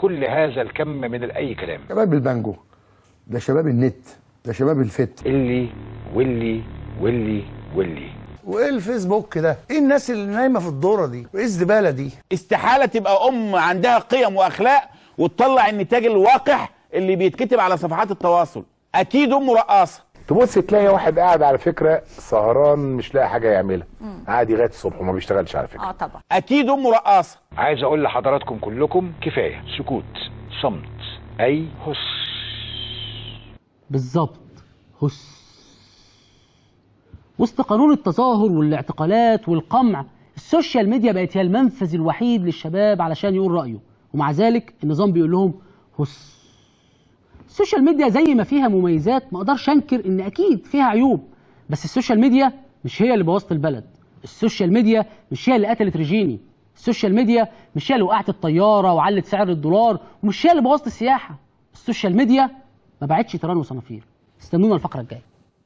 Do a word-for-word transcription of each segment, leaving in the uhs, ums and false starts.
كل هذا الكم من الاي كلام. شباب البانجو ده، شباب النت ده، شباب الفت اللي واللي واللي واللي وايه الفيسبوك ده؟ ايه الناس اللي نايمه في الدوره دي؟ وايه الزباله دي؟ استحاله تبقى ام عندها قيم واخلاق وتطلع النتاج الواقح اللي بيتكتب على صفحات التواصل. اكيد ام رقاصه. تبص تلاقي واحد قاعد على فكره سهران مش لاقي حاجه يعملها، قاعد لغايه الصبح وما بيشتغلش على فكره. اه طبعا. اكيد ام رقاصه. عايز اقول لحضراتكم كلكم كفايه سكوت، صمت، اي هس. بالظبط، هس. وسط قانون التظاهر والاعتقالات والقمع، السوشيال ميديا بقت هي المنفذ الوحيد للشباب علشان يقول رأيه، ومع ذلك النظام بيقول لهم هس. السوشيال ميديا زي ما فيها مميزات ما اقدرش انكر ان اكيد فيها عيوب، بس السوشيال ميديا مش هي اللي بوظت البلد، السوشيال ميديا مش هي اللي قتلت ريجيني، السوشيال ميديا مش هي اللي وقعت الطياره وعلت سعر الدولار، ومش هي اللي بوظت السياحه. السوشيال ميديا ما باعتش تيران وصنافير. استنونا الفقره الجايه.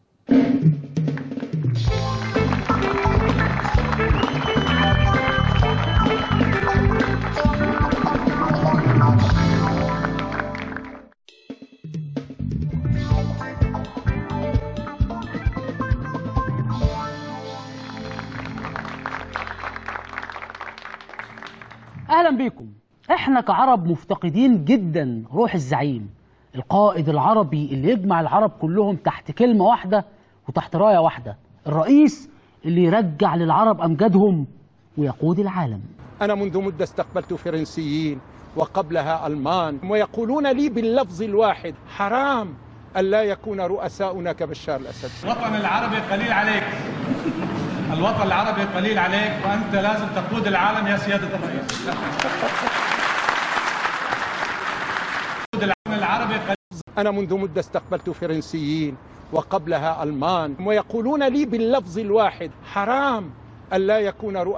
اهلا بيكم. احنا كعرب مفتقدين جدا روح الزعيم، القائد العربي اللي يجمع العرب كلهم تحت كلمه واحده وتحت رايه واحده، الرئيس اللي يرجع للعرب امجادهم ويقود العالم. انا منذ مده استقبلت فرنسيين وقبلها المان ويقولون لي باللفظ الواحد: حرام الا يكون رؤساؤنا كبشار الاسد. الوطن العربي قليل عليك، الوطن العربي قليل عليك، وأنت لازم تقود العالم يا سيادة الرئيس. الوطن العربي قليل. أنا منذ مدة استقبلت فرنسيين وقبلها ألمان ويقولون لي باللفظ الواحد: حرام ألا يكون رؤساؤنا